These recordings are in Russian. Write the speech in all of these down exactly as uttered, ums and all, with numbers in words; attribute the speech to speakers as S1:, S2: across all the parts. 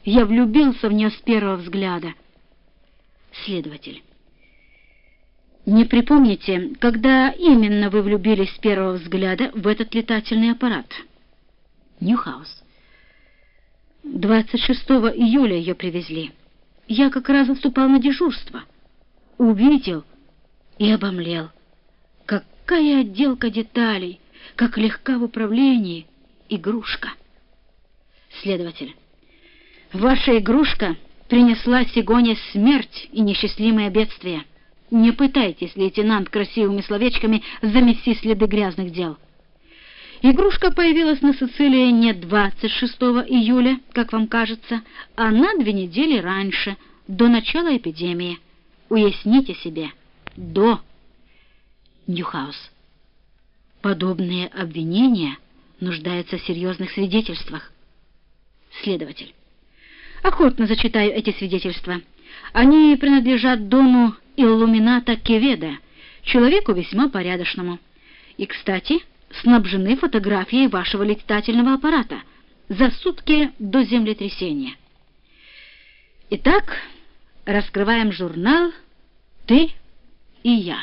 S1: Я влюбился в нее с первого взгляда. Следователь. Не припомните, когда именно вы влюбились с первого взгляда в этот летательный аппарат? Ньюхаус. двадцать шестого июля ее привезли. Я как раз заступал на дежурство. Увидел и обомлел. Какая отделка деталей, как легка в управлении игрушка. Следователь. Ваша игрушка принесла Сигоне смерть и несчастливое бедствие. Не пытайтесь, лейтенант, красивыми словечками замести следы грязных дел. Игрушка появилась на Сицилии не двадцать шестого июля, как вам кажется, а на две недели раньше, до начала эпидемии. Уясните себе, до. Ньюхаус. Подобные обвинения нуждаются в серьезных свидетельствах. Следователь. Охотно зачитаю эти свидетельства. Они принадлежат дону Иллумината Кеведа, человеку весьма порядочному. И, кстати, снабжены фотографией вашего летательного аппарата за сутки до землетрясения. Итак, раскрываем журнал «Ты и я».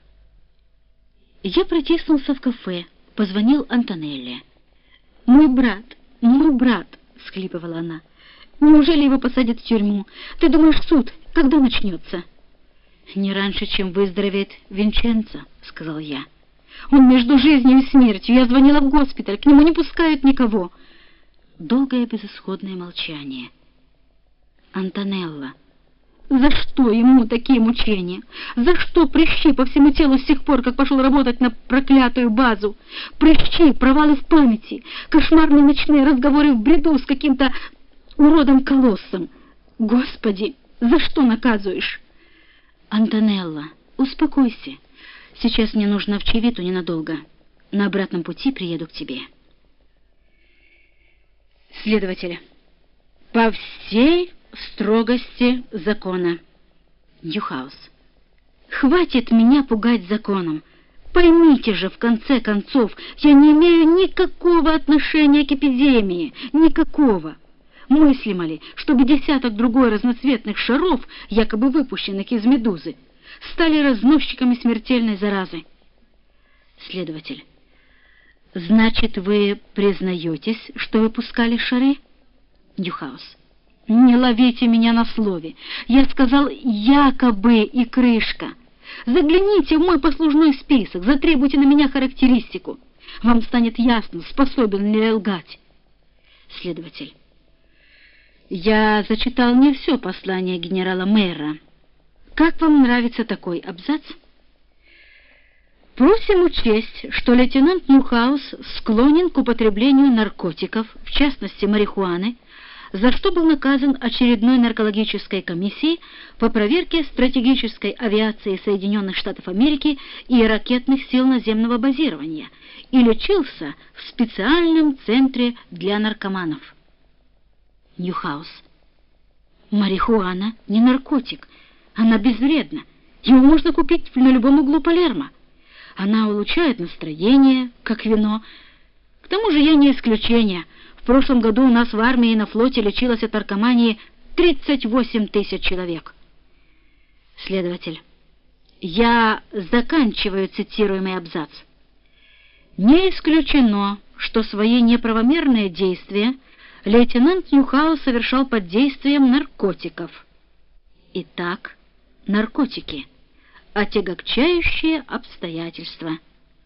S1: Я протиснулся в кафе, позвонил Антонелли. «Мой брат, мой брат», — всхлипывала она, — «неужели его посадят в тюрьму? Ты думаешь, суд когда начнется?» «Не раньше, чем выздоровеет Винченцо», — сказал я. «Он между жизнью и смертью. Я звонила в госпиталь, к нему не пускают никого». Долгое безысходное молчание. «Антонелла, за что ему такие мучения? За что прыщи по всему телу с тех пор, как пошел работать на проклятую базу? Прыщи, провалы в памяти, кошмарные ночные разговоры в бреду с каким-то уродом-колоссом. Господи, за что наказываешь?» «Антонелла, успокойся. Сейчас мне нужно в Чивиту ненадолго. На обратном пути приеду к тебе». Следователь. По всей строгости закона. Ньюхаус. Хватит меня пугать законом. Поймите же, в конце концов, я не имею никакого отношения к эпидемии. Никакого. Мыслимо ли, чтобы десяток другой разноцветных шаров, якобы выпущенных из медузы, стали разносчиками смертельной заразы? Следователь. Значит, вы признаетесь, что выпускали шары? Ньюхаус. Не ловите меня на слове. Я сказал якобы и крышка. Загляните в мой послужной список, затребуйте на меня характеристику. Вам станет ясно, способен ли я лгать. Следователь. Я зачитал не все послание генерала Мэра. Как вам нравится такой абзац? Просим учесть, что лейтенант Ньюхаус склонен к употреблению наркотиков, в частности марихуаны, за что был наказан очередной наркологической комиссией по проверке стратегической авиации Соединенных Штатов Америки и ракетных сил наземного базирования и лечился в специальном центре для наркоманов. Ньюхаус. Марихуана не наркотик. Она безвредна. Его можно купить на любом углу Палермо. Она улучшает настроение, как вино. К тому же я не исключение. В прошлом году у нас в армии и на флоте лечилось от наркомании тридцать восемь тысяч человек. Следователь. Я заканчиваю цитируемый абзац. Не исключено, что свои неправомерные действия лейтенант Ньюхаус совершал под действием наркотиков. Итак, наркотики. Отягчающие обстоятельства.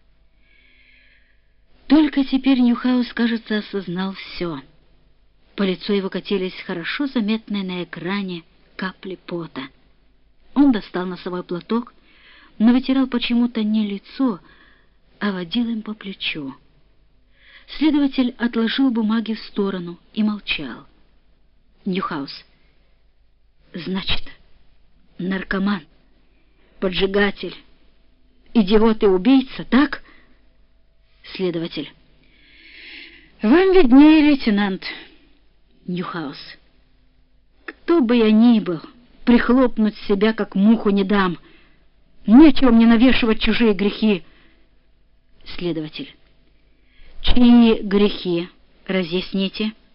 S1: Только теперь Ньюхаус, кажется, осознал все. По лицу его катились хорошо заметные на экране капли пота. Он достал носовой платок, но вытирал почему-то не лицо, а водил им по плечу. Следователь отложил бумаги в сторону и молчал. Ньюхаус. Значит, наркоман, поджигатель, идиот и убийца, так? Следователь. Вам виднее, лейтенант. Ньюхаус. Кто бы я ни был, прихлопнуть себя, как муху, не дам. Нечего мне навешивать чужие грехи. Следователь. Чьи грехи, разъясните?